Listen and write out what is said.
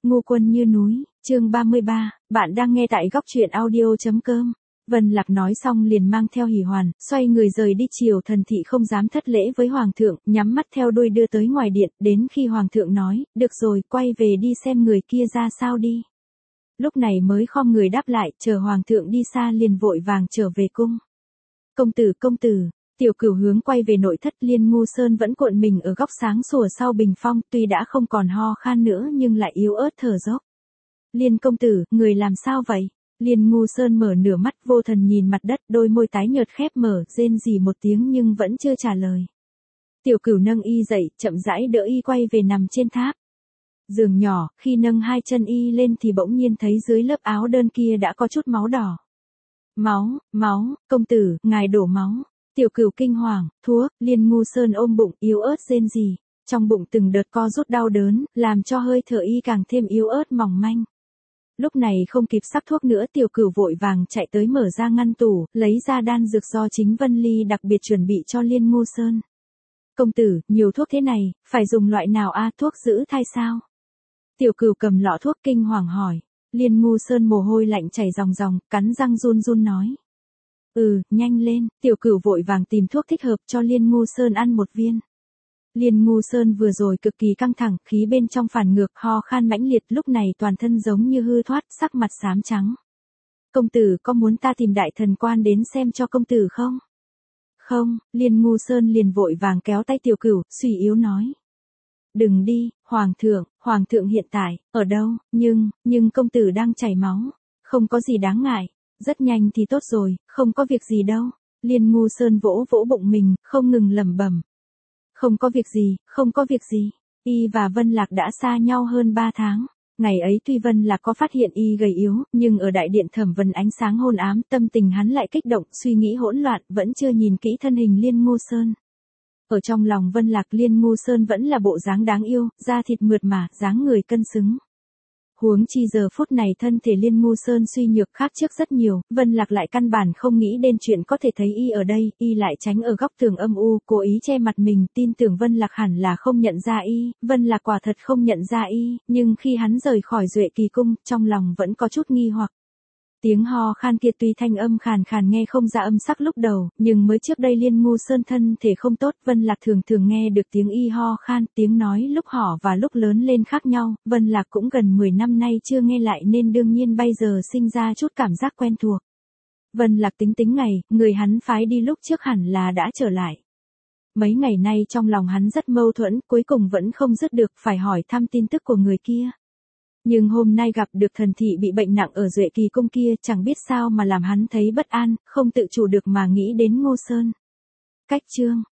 Ngu quân như núi, chương 33, bạn đang nghe tại góc truyện audio.com. Vân Lạc nói xong liền mang theo hỉ hoàn, xoay người rời đi. Triều Thần Thị không dám thất lễ với Hoàng thượng, nhắm mắt theo đuôi đưa tới ngoài điện, đến khi Hoàng thượng nói, được rồi, quay về đi xem người kia ra sao đi. Lúc này mới khom người đáp lại, chờ Hoàng thượng đi xa liền vội vàng trở về cung. Công tử. Tiểu Cửu hướng quay về nội thất. Liên Ngu Sơn vẫn cuộn mình ở góc sáng sủa sau bình phong, tuy đã không còn ho khan nữa nhưng lại yếu ớt thở dốc. Liên công tử, người làm sao vậy? Liên Ngu Sơn mở nửa mắt vô thần nhìn mặt đất, đôi môi tái nhợt khép mở, rên rỉ một tiếng nhưng vẫn chưa trả lời. Tiểu Cửu nâng y dậy, chậm rãi đỡ y quay về nằm trên tháp. Giường nhỏ, khi nâng hai chân y lên thì bỗng nhiên thấy dưới lớp áo đơn kia đã có chút máu đỏ. Máu, công tử, ngài đổ máu. Tiểu Cửu kinh hoàng, thuốc. Liên Ngu Sơn ôm bụng, yếu ớt rên rỉ. Trong bụng từng đợt co rút đau đớn, làm cho hơi thở y càng thêm yếu ớt mỏng manh. Lúc này không kịp sắc thuốc nữa, Tiểu Cửu vội vàng chạy tới mở ra ngăn tủ, lấy ra đan dược do chính Vân Ly đặc biệt chuẩn bị cho Liên Ngu Sơn. Công tử, nhiều thuốc thế này, phải dùng loại nào a? Thuốc giữ thai sao? Tiểu Cửu cầm lọ thuốc kinh hoàng hỏi. Liên Ngu Sơn mồ hôi lạnh chảy ròng ròng, cắn răng run run nói. Nhanh lên. Tiểu Cửu vội vàng tìm thuốc thích hợp cho Liên Ngu Sơn ăn một viên. Liên Ngu Sơn vừa rồi cực kỳ căng thẳng, khí bên trong phản ngược, ho khan mãnh liệt, lúc này toàn thân giống như hư thoát, sắc mặt xám trắng. Công tử có muốn ta tìm đại thần quan đến xem cho công tử không? Không. Liên Ngu Sơn liền vội vàng kéo tay Tiểu Cửu, suy yếu nói. Đừng đi, Hoàng thượng hiện tại, ở đâu? Nhưng công tử đang chảy máu. Không có gì đáng ngại. Rất nhanh thì tốt rồi, không có việc gì đâu. Liên Ngu Sơn vỗ vỗ bụng mình, không ngừng lẩm bẩm. Không có việc gì. Y và Vân Lạc đã xa nhau hơn 3 tháng. Ngày ấy tuy Vân Lạc có phát hiện y gầy yếu, nhưng ở đại điện thẩm vấn ánh sáng hôn ám, tâm tình hắn lại kích động, suy nghĩ hỗn loạn, vẫn chưa nhìn kỹ thân hình Liên Ngu Sơn. Ở trong lòng Vân Lạc, Liên Ngu Sơn vẫn là bộ dáng đáng yêu, da thịt mượt mà, dáng người cân xứng. Huống chi giờ phút này thân thể Liên Ngu Sơn suy nhược khác trước rất nhiều, Vân Lạc lại căn bản không nghĩ đến chuyện có thể thấy y ở đây, y lại tránh ở góc tường âm u, cố ý che mặt mình, tin tưởng Vân Lạc hẳn là không nhận ra y. Vân Lạc quả thật không nhận ra y, nhưng khi hắn rời khỏi Duệ Kỳ cung, trong lòng vẫn có chút nghi hoặc. Tiếng ho khan kia tuy thanh âm khàn khàn nghe không ra âm sắc lúc đầu, nhưng mới trước đây Liên Ngu Sơn thân thể không tốt, Vân Lạc thường nghe được tiếng y ho khan, tiếng nói lúc nhỏ và lúc lớn lên khác nhau, Vân Lạc cũng gần 10 năm nay chưa nghe lại nên đương nhiên bây giờ sinh ra chút cảm giác quen thuộc. Vân Lạc tính ngày, người hắn phái đi lúc trước hẳn là đã trở lại. Mấy ngày nay trong lòng hắn rất mâu thuẫn, cuối cùng vẫn không dứt được phải hỏi thăm tin tức của người kia. Nhưng hôm nay gặp được thần thị bị bệnh nặng ở Duệ Kỳ cung kia, chẳng biết sao mà làm hắn thấy bất an, không tự chủ được mà nghĩ đến Ngô Sơn. Cách chương